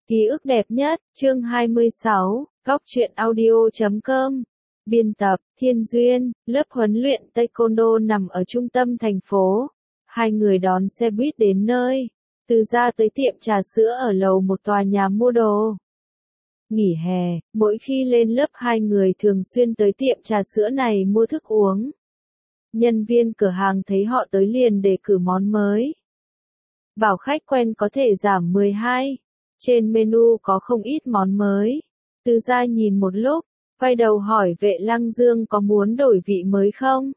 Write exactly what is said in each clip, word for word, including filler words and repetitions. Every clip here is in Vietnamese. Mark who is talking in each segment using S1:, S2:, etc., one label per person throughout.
S1: Ký ức đẹp nhất, chương hai mươi sáu, góc truyện audio chấm com. Biên tập, Thiên Duyên, lớp huấn luyện Taekwondo nằm ở trung tâm thành phố. Hai người đón xe buýt đến nơi. Từ ra tới tiệm trà sữa ở lầu một tòa nhà mua đồ. Nghỉ hè, mỗi khi lên lớp hai người thường xuyên tới tiệm trà sữa này mua thức uống. Nhân viên cửa hàng thấy họ tới liền đề cử món mới. Bảo khách quen có thể giảm mười hai. Trên menu có không ít món mới. Từ ra nhìn một lúc, quay đầu hỏi Vệ Lăng Dương có muốn đổi vị mới không?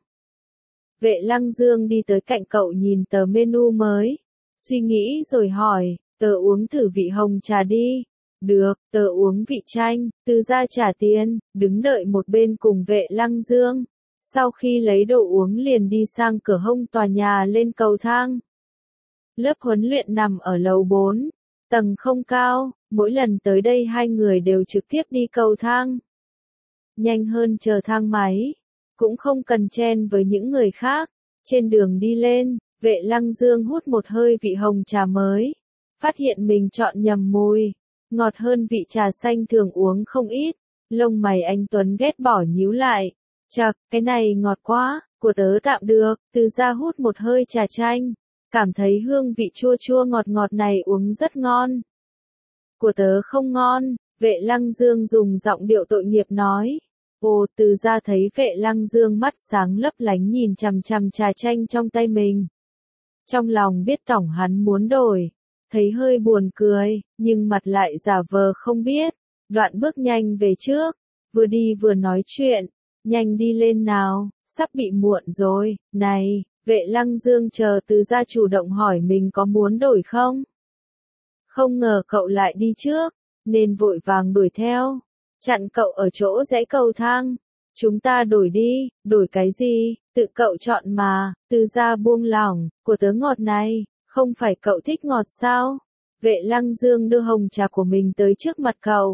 S1: Vệ Lăng Dương đi tới cạnh cậu nhìn tờ menu mới. Suy nghĩ rồi hỏi, tớ uống thử vị hồng trà đi. Được, tớ uống vị chanh. Từ ra trả tiền, đứng đợi một bên cùng Vệ Lăng Dương. Sau khi lấy đồ uống liền đi sang cửa hông tòa nhà lên cầu thang. Lớp huấn luyện nằm ở lầu bốn. Tầng không cao, mỗi lần tới đây hai người đều trực tiếp đi cầu thang. Nhanh hơn chờ thang máy, cũng không cần chen với những người khác. Trên đường đi lên, Vệ Lăng Dương hút một hơi vị hồng trà mới. Phát hiện mình chọn nhầm mùi, ngọt hơn vị trà xanh thường uống không ít. Lông mày anh Tuấn ghét bỏ nhíu lại. Chậc, cái này ngọt quá, của tớ tạm được. Từ ra hút một hơi trà chanh. Cảm thấy hương vị chua chua ngọt ngọt này uống rất ngon. Của tớ không ngon, Vệ Lăng Dương dùng giọng điệu tội nghiệp nói. Ồ, từ ra thấy Vệ Lăng Dương mắt sáng lấp lánh nhìn chằm chằm trà chanh trong tay mình. Trong lòng biết tổng hắn muốn đổi, thấy hơi buồn cười, nhưng mặt lại giả vờ không biết. Đoạn bước nhanh về trước, vừa đi vừa nói chuyện, nhanh đi lên nào, sắp bị muộn rồi, này. Vệ Lăng Dương chờ từ ra chủ động hỏi mình có muốn đổi không? Không ngờ cậu lại đi trước, nên vội vàng đuổi theo. Chặn cậu ở chỗ dãy cầu thang. Chúng ta đổi đi, đổi cái gì, tự cậu chọn mà. Từ ra buông lỏng, của tớ ngọt này, không phải cậu thích ngọt sao? Vệ Lăng Dương đưa hồng trà của mình tới trước mặt cậu.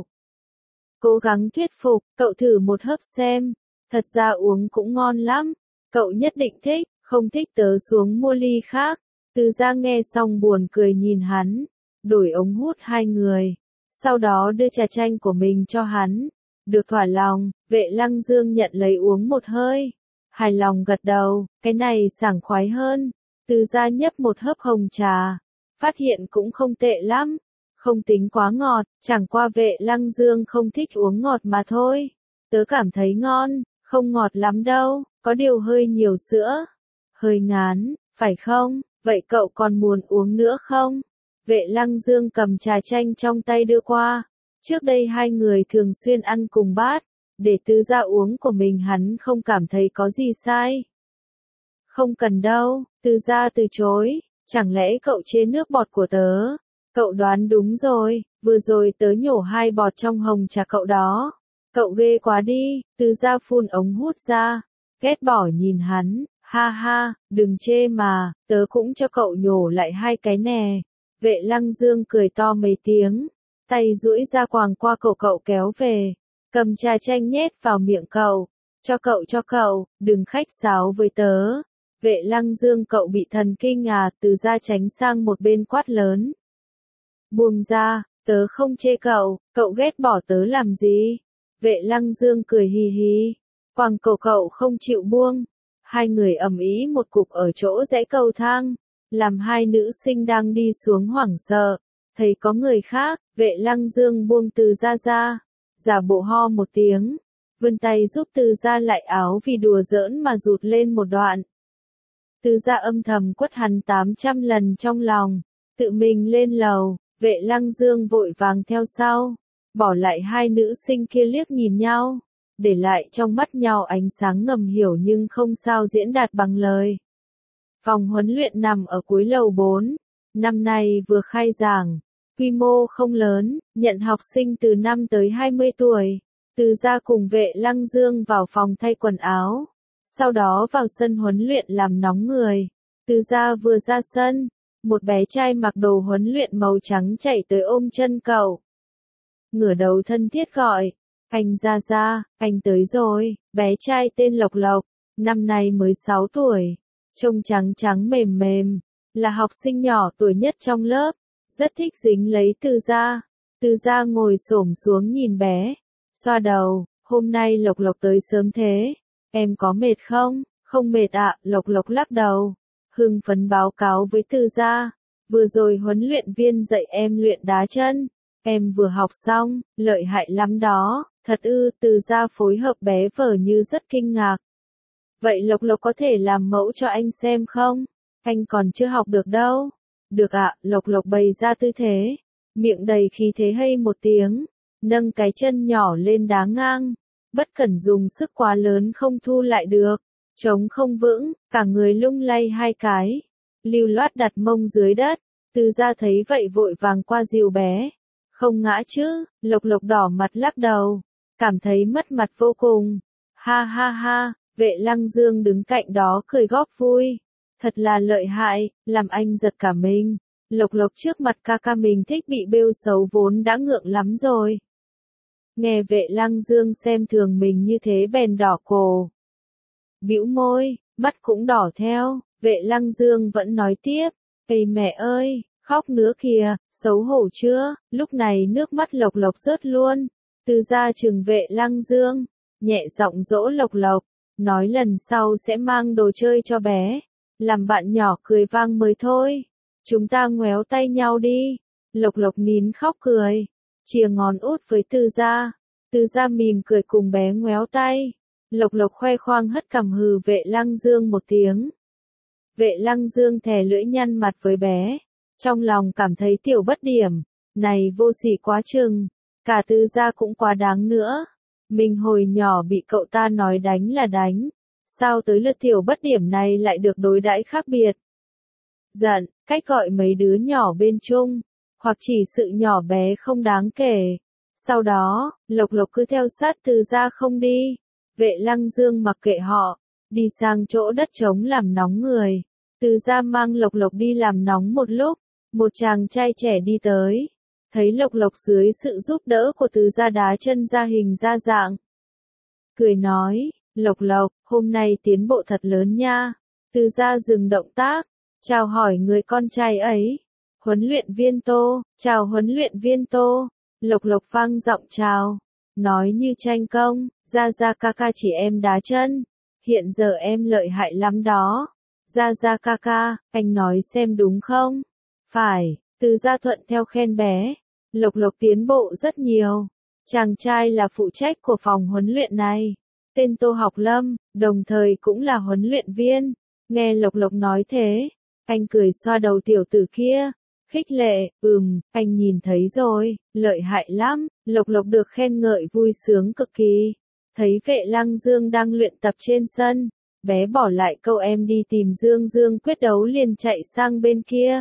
S1: Cố gắng thuyết phục, cậu thử một hớp xem. Thật ra uống cũng ngon lắm, cậu nhất định thích. Không thích tớ xuống mua ly khác. Từ ra nghe xong buồn cười nhìn hắn. Đổi ống hút hai người. Sau đó đưa trà chanh của mình cho hắn. Được thỏa lòng, Vệ Lăng Dương nhận lấy uống một hơi. Hài lòng gật đầu, cái này sảng khoái hơn. Từ ra nhấp một hớp hồng trà. Phát hiện cũng không tệ lắm. Không tính quá ngọt, chẳng qua Vệ Lăng Dương không thích uống ngọt mà thôi. Tớ cảm thấy ngon, không ngọt lắm đâu, có điều hơi nhiều sữa. Hơi ngán, phải không? Vậy cậu còn muốn uống nữa không? Vệ Lăng Dương cầm trà chanh trong tay đưa qua. Trước đây hai người thường xuyên ăn cùng bát. Để từ ra uống của mình hắn không cảm thấy có gì sai. Không cần đâu, từ ra từ chối. Chẳng lẽ cậu chế nước bọt của tớ? Cậu đoán đúng rồi, vừa rồi tớ nhổ hai bọt trong hồng trà cậu đó. Cậu ghê quá đi, từ ra phun ống hút ra. Ghét bỏ nhìn hắn. Ha ha, đừng chê mà, tớ cũng cho cậu nhổ lại hai cái nè. Vệ Lăng Dương cười to mấy tiếng, tay duỗi ra quàng qua cổ cậu kéo về, cầm trà chanh nhét vào miệng cậu. Cho cậu cho cậu, đừng khách sáo với tớ. Vệ Lăng Dương cậu bị thần kinh à, từ ra tránh sang một bên quát lớn. Buông ra, tớ không chê cậu, cậu ghét bỏ tớ làm gì? Vệ Lăng Dương cười hì hì, quàng cổ cậu không chịu buông. Hai người ầm ĩ một cục ở chỗ dãy cầu thang, làm hai nữ sinh đang đi xuống hoảng sợ. Thấy có người khác, Vệ Lăng Dương buông từ ra ra, giả bộ ho một tiếng, vươn tay giúp từ ra lại áo vì đùa giỡn mà rụt lên một đoạn. Từ ra âm thầm quất hắn tám trăm lần trong lòng, tự mình lên lầu, Vệ Lăng Dương vội vàng theo sau, bỏ lại hai nữ sinh kia liếc nhìn nhau. Để lại trong mắt nhau ánh sáng ngầm hiểu nhưng không sao diễn đạt bằng lời. Phòng huấn luyện nằm ở cuối lầu bốn. Năm nay vừa khai giảng. Quy mô không lớn, nhận học sinh từ năm tới hai mươi tuổi. Từ ra cùng Vệ Lăng Dương vào phòng thay quần áo. Sau đó vào sân huấn luyện làm nóng người. Từ ra vừa ra sân. Một bé trai mặc đồ huấn luyện màu trắng chạy tới ôm chân cậu. Ngửa đầu thân thiết gọi. Anh ra ra, anh tới rồi. Bé trai tên Lộc Lộc, năm nay mới sáu tuổi, trông trắng trắng mềm mềm, là học sinh nhỏ tuổi nhất trong lớp, rất thích dính lấy từ ra. Từ Gia ngồi xổm xuống nhìn bé, xoa đầu, hôm nay Lộc Lộc tới sớm thế, em có mệt không? Không mệt ạ, Lộc Lộc lắc đầu, hưng phấn báo cáo với Từ Gia, vừa rồi huấn luyện viên dạy em luyện đá chân, em vừa học xong, lợi hại lắm đó, thật ư, Từ Gia phối hợp bé vở như rất kinh ngạc. Vậy Lộc Lộc có thể làm mẫu cho anh xem không? Anh còn chưa học được đâu. Được ạ, Lộc Lộc bày ra tư thế, miệng đầy khí thế hay một tiếng, nâng cái chân nhỏ lên đá ngang, bất cẩn dùng sức quá lớn không thu lại được, chống không vững, cả người lung lay hai cái, lưu loát đặt mông dưới đất, Từ Gia thấy vậy vội vàng qua dìu bé, không ngã chứ, Lộc Lộc đỏ mặt lắc đầu, cảm thấy mất mặt vô cùng, ha ha ha, Vệ Lăng Dương đứng cạnh đó cười góp vui, thật là lợi hại, làm anh giật cả mình. Lộc Lộc trước mặt ca ca mình thích bị bêu xấu vốn đã ngượng lắm rồi. Nghe Vệ Lăng Dương xem thường mình như thế bèn đỏ cổ. Bĩu môi, mắt cũng đỏ theo, Vệ Lăng Dương vẫn nói tiếp, ây mẹ ơi, khóc nữa kìa, xấu hổ chưa, lúc này nước mắt Lộc Lộc rớt luôn. Từ Gia trừng Vệ Lăng Dương, nhẹ giọng dỗ Lộc Lộc, nói lần sau sẽ mang đồ chơi cho bé, làm bạn nhỏ cười vang mới thôi. Chúng ta ngoéo tay nhau đi. Lộc Lộc nín khóc cười, chìa ngón út với Từ Gia. Từ Gia mỉm cười cùng bé ngoéo tay. Lộc Lộc khoe khoang hất cằm hừ Vệ Lăng Dương một tiếng. Vệ Lăng Dương thè lưỡi nhăn mặt với bé, trong lòng cảm thấy tiểu bất điểm, này vô sỉ quá chừng, cả Từ Gia cũng quá đáng nữa. Mình hồi nhỏ bị cậu ta nói đánh là đánh, sao tới lượt tiểu bất điểm này lại được đối đãi khác biệt. Giận, cách gọi mấy đứa nhỏ bên chung, hoặc chỉ sự nhỏ bé không đáng kể. Sau đó, Lộc Lộc cứ theo sát Từ Gia không đi. Vệ Lăng Dương mặc kệ họ, đi sang chỗ đất trống làm nóng người. Từ Gia mang Lộc Lộc đi làm nóng một lúc, một chàng trai trẻ đi tới. Thấy Lộc Lộc dưới sự giúp đỡ của Từ Gia đá chân ra hình ra dạng. Cười nói, Lộc Lộc, hôm nay tiến bộ thật lớn nha. Từ Gia dừng động tác, chào hỏi người con trai ấy. Huấn luyện viên Tô, chào huấn luyện viên Tô. Lộc Lộc vang giọng chào, nói như tranh công, Gia Gia ca ca chỉ em đá chân. Hiện giờ em lợi hại lắm đó. Gia Gia ca ca, anh nói xem đúng không? Phải, Từ Gia thuận theo khen bé. Lộc Lộc tiến bộ rất nhiều. Chàng trai là phụ trách của phòng huấn luyện này. Tên Tô Học Lâm, đồng thời cũng là huấn luyện viên. Nghe Lộc Lộc nói thế, anh cười xoa đầu tiểu tử kia. Khích lệ, ừm, anh nhìn thấy rồi, lợi hại lắm. Lộc Lộc được khen ngợi vui sướng cực kỳ. Thấy Vệ Lăng Dương đang luyện tập trên sân, bé bỏ lại câu em đi tìm Dương Dương quyết đấu liền chạy sang bên kia.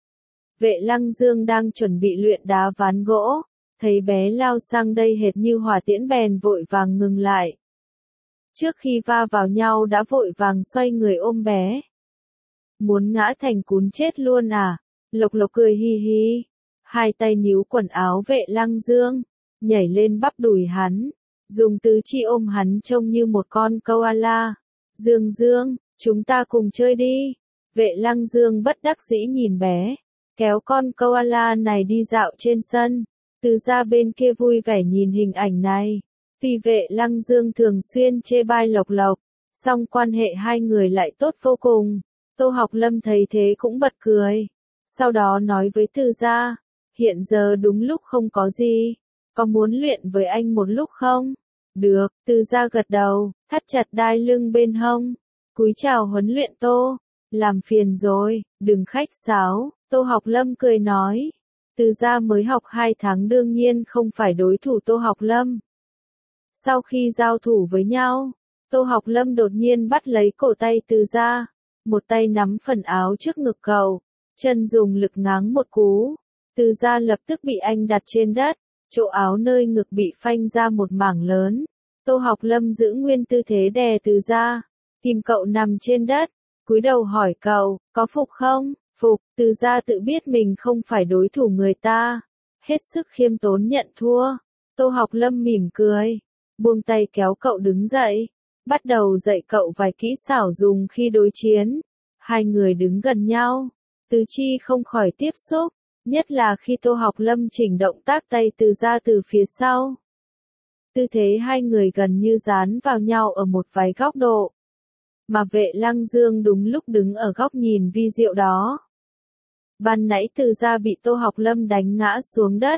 S1: Vệ Lăng Dương đang chuẩn bị luyện đá ván gỗ, thấy bé lao sang đây hệt như hỏa tiễn bèn vội vàng ngừng lại. Trước khi va vào nhau đã vội vàng xoay người ôm bé. Muốn ngã thành cún chết luôn à? Lộc Lộc cười hi hi, hai tay níu quần áo Vệ Lăng Dương, nhảy lên bắp đùi hắn, dùng tứ chi ôm hắn trông như một con koala. Dương Dương, chúng ta cùng chơi đi. Vệ Lăng Dương bất đắc dĩ nhìn bé, kéo con koala này đi dạo trên sân. Từ Gia bên kia vui vẻ nhìn hình ảnh này. Vì Vệ Lăng Dương thường xuyên chê bai Lộc Lộc, song quan hệ hai người lại tốt vô cùng. Tô Học Lâm thấy thế cũng bật cười. Sau đó nói với Từ Gia, hiện giờ đúng lúc không có gì, có muốn luyện với anh một lúc không? Được, Từ Gia gật đầu, thắt chặt đai lưng bên hông, cúi chào huấn luyện Tô, làm phiền rồi, đừng khách sáo. Tô Học Lâm cười nói, Từ Gia mới học hai tháng đương nhiên không phải đối thủ Tô Học Lâm. Sau khi giao thủ với nhau, Tô Học Lâm đột nhiên bắt lấy cổ tay Từ Gia, một tay nắm phần áo trước ngực cậu, chân dùng lực ngáng một cú. Từ Gia lập tức bị anh đặt trên đất, chỗ áo nơi ngực bị phanh ra một mảng lớn. Tô Học Lâm giữ nguyên tư thế đè Từ Gia, tìm cậu nằm trên đất, cúi đầu hỏi cậu, có phục không? Phục. Từ Gia tự biết mình không phải đối thủ người ta, hết sức khiêm tốn nhận thua. Tô Học Lâm mỉm cười, buông tay kéo cậu đứng dậy, bắt đầu dạy cậu vài kỹ xảo dùng khi đối chiến. Hai người đứng gần nhau, tứ chi không khỏi tiếp xúc, Nhất là khi Tô Học Lâm chỉnh động tác tay Từ Gia từ phía sau. Tư thế hai người gần như dán vào nhau ở một vài góc độ. Mà Vệ Lăng Dương đúng lúc đứng ở góc nhìn vi diệu đó. Ban nãy Từ Gia bị Tô Học Lâm đánh ngã xuống đất.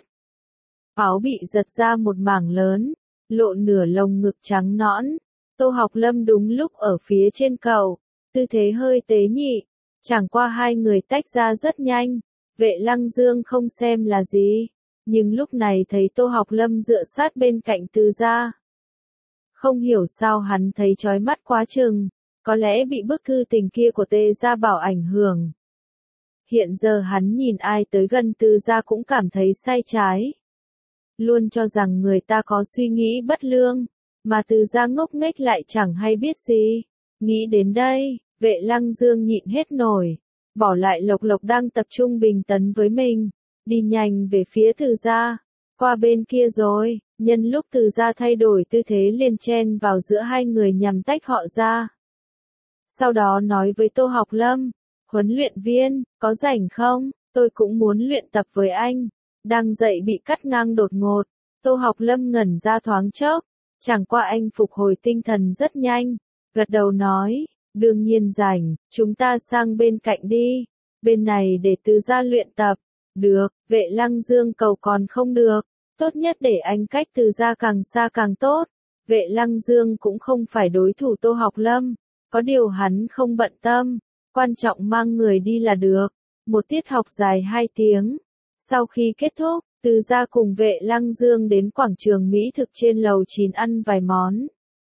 S1: Áo bị giật ra một mảng lớn, lộ nửa lồng ngực trắng nõn. Tô Học Lâm đúng lúc ở phía trên cầu, tư thế hơi tế nhị. Chẳng qua hai người tách ra rất nhanh, Vệ Lăng Dương không xem là gì. Nhưng lúc này thấy Tô Học Lâm dựa sát bên cạnh Từ Gia. Không hiểu sao hắn thấy chói mắt quá chừng, có lẽ bị bức thư tình kia của Tề Gia Bảo ảnh hưởng. Hiện giờ hắn nhìn ai tới gần Từ Gia cũng cảm thấy sai trái. Luôn cho rằng người ta có suy nghĩ bất lương, mà Từ Gia ngốc nghếch lại chẳng hay biết gì. Nghĩ đến đây, Vệ Lăng Dương nhịn hết nổi, bỏ lại Lộc Lộc đang tập trung bình tấn với mình, đi nhanh về phía Từ Gia. Qua bên kia rồi, nhân lúc Từ Gia thay đổi tư thế liền chen vào giữa hai người nhằm tách họ ra. Sau đó nói với Tô Học Lâm, huấn luyện viên, có rảnh không, tôi cũng muốn luyện tập với anh. Đang dậy bị cắt ngang đột ngột, Tô Học Lâm ngẩn ra thoáng chốc, chẳng qua anh phục hồi tinh thần rất nhanh, gật đầu nói, đương nhiên rảnh, chúng ta sang bên cạnh đi, bên này để Từ Gia luyện tập. Được, Vệ Lăng Dương cầu còn không được, tốt nhất để anh cách Từ Gia càng xa càng tốt. Vệ Lăng Dương cũng không phải đối thủ Tô Học Lâm, có điều hắn không bận tâm, quan trọng mang người đi là được. Một tiết học dài hai tiếng. Sau khi kết thúc, Từ Gia cùng Vệ Lăng Dương đến quảng trường mỹ thực trên lầu chín ăn vài món.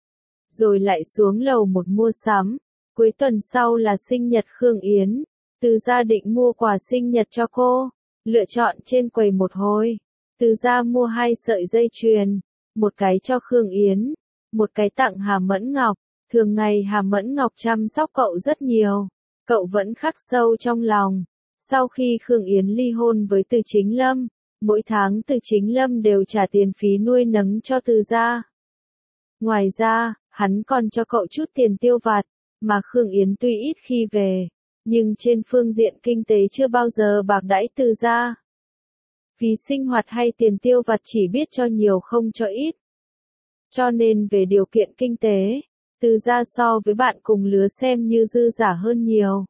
S1: Rồi lại xuống lầu một mua sắm. Cuối tuần sau là sinh nhật Khương Yến. Từ Gia định mua quà sinh nhật cho cô. Lựa chọn trên quầy một hồi. Từ Gia mua hai sợi dây chuyền. Một cái cho Khương Yến. Một cái tặng Hà Mẫn Ngọc. Thường ngày Hà Mẫn Ngọc chăm sóc cậu rất nhiều. Cậu vẫn khắc sâu trong lòng. Sau khi Khương Yến ly hôn với Từ Chính Lâm, mỗi tháng Từ Chính Lâm đều trả tiền phí nuôi nấng cho Từ Gia. Ngoài ra, hắn còn cho cậu chút tiền tiêu vặt, mà Khương Yến tuy ít khi về, nhưng trên phương diện kinh tế chưa bao giờ bạc đãi Từ Gia. Phí sinh hoạt hay tiền tiêu vặt chỉ biết cho nhiều không cho ít. Cho nên về điều kiện kinh tế, Từ Gia so với bạn cùng lứa xem như dư giả hơn nhiều.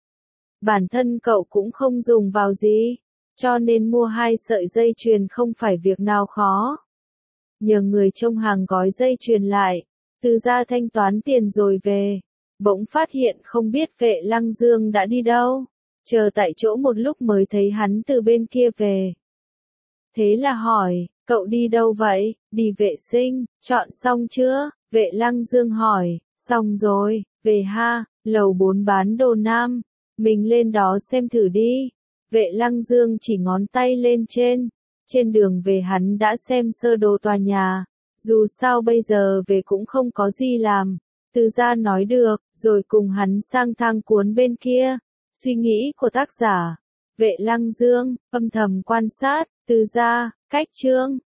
S1: Bản thân cậu cũng không dùng vào gì, cho nên mua hai sợi dây chuyền không phải việc nào khó. Nhờ người trông hàng gói dây chuyền lại, Từ Gia thanh toán tiền rồi về. Bỗng phát hiện không biết Vệ Lăng Dương đã đi đâu, chờ tại chỗ một lúc mới thấy hắn từ bên kia về. Thế là hỏi, cậu đi đâu vậy, đi vệ sinh, chọn xong chưa? Vệ Lăng Dương hỏi, xong rồi, về ha, lầu bốn bán đồ nam. Mình lên đó xem thử đi. Vệ Lăng Dương chỉ ngón tay lên trên. Trên đường về hắn đã xem sơ đồ tòa nhà. Dù sao bây giờ về cũng không có gì làm. Từ Gia nói được, rồi cùng hắn sang thang cuốn bên kia. Suy nghĩ của tác giả. Vệ Lăng Dương, âm thầm quan sát, Từ Gia, cách chương.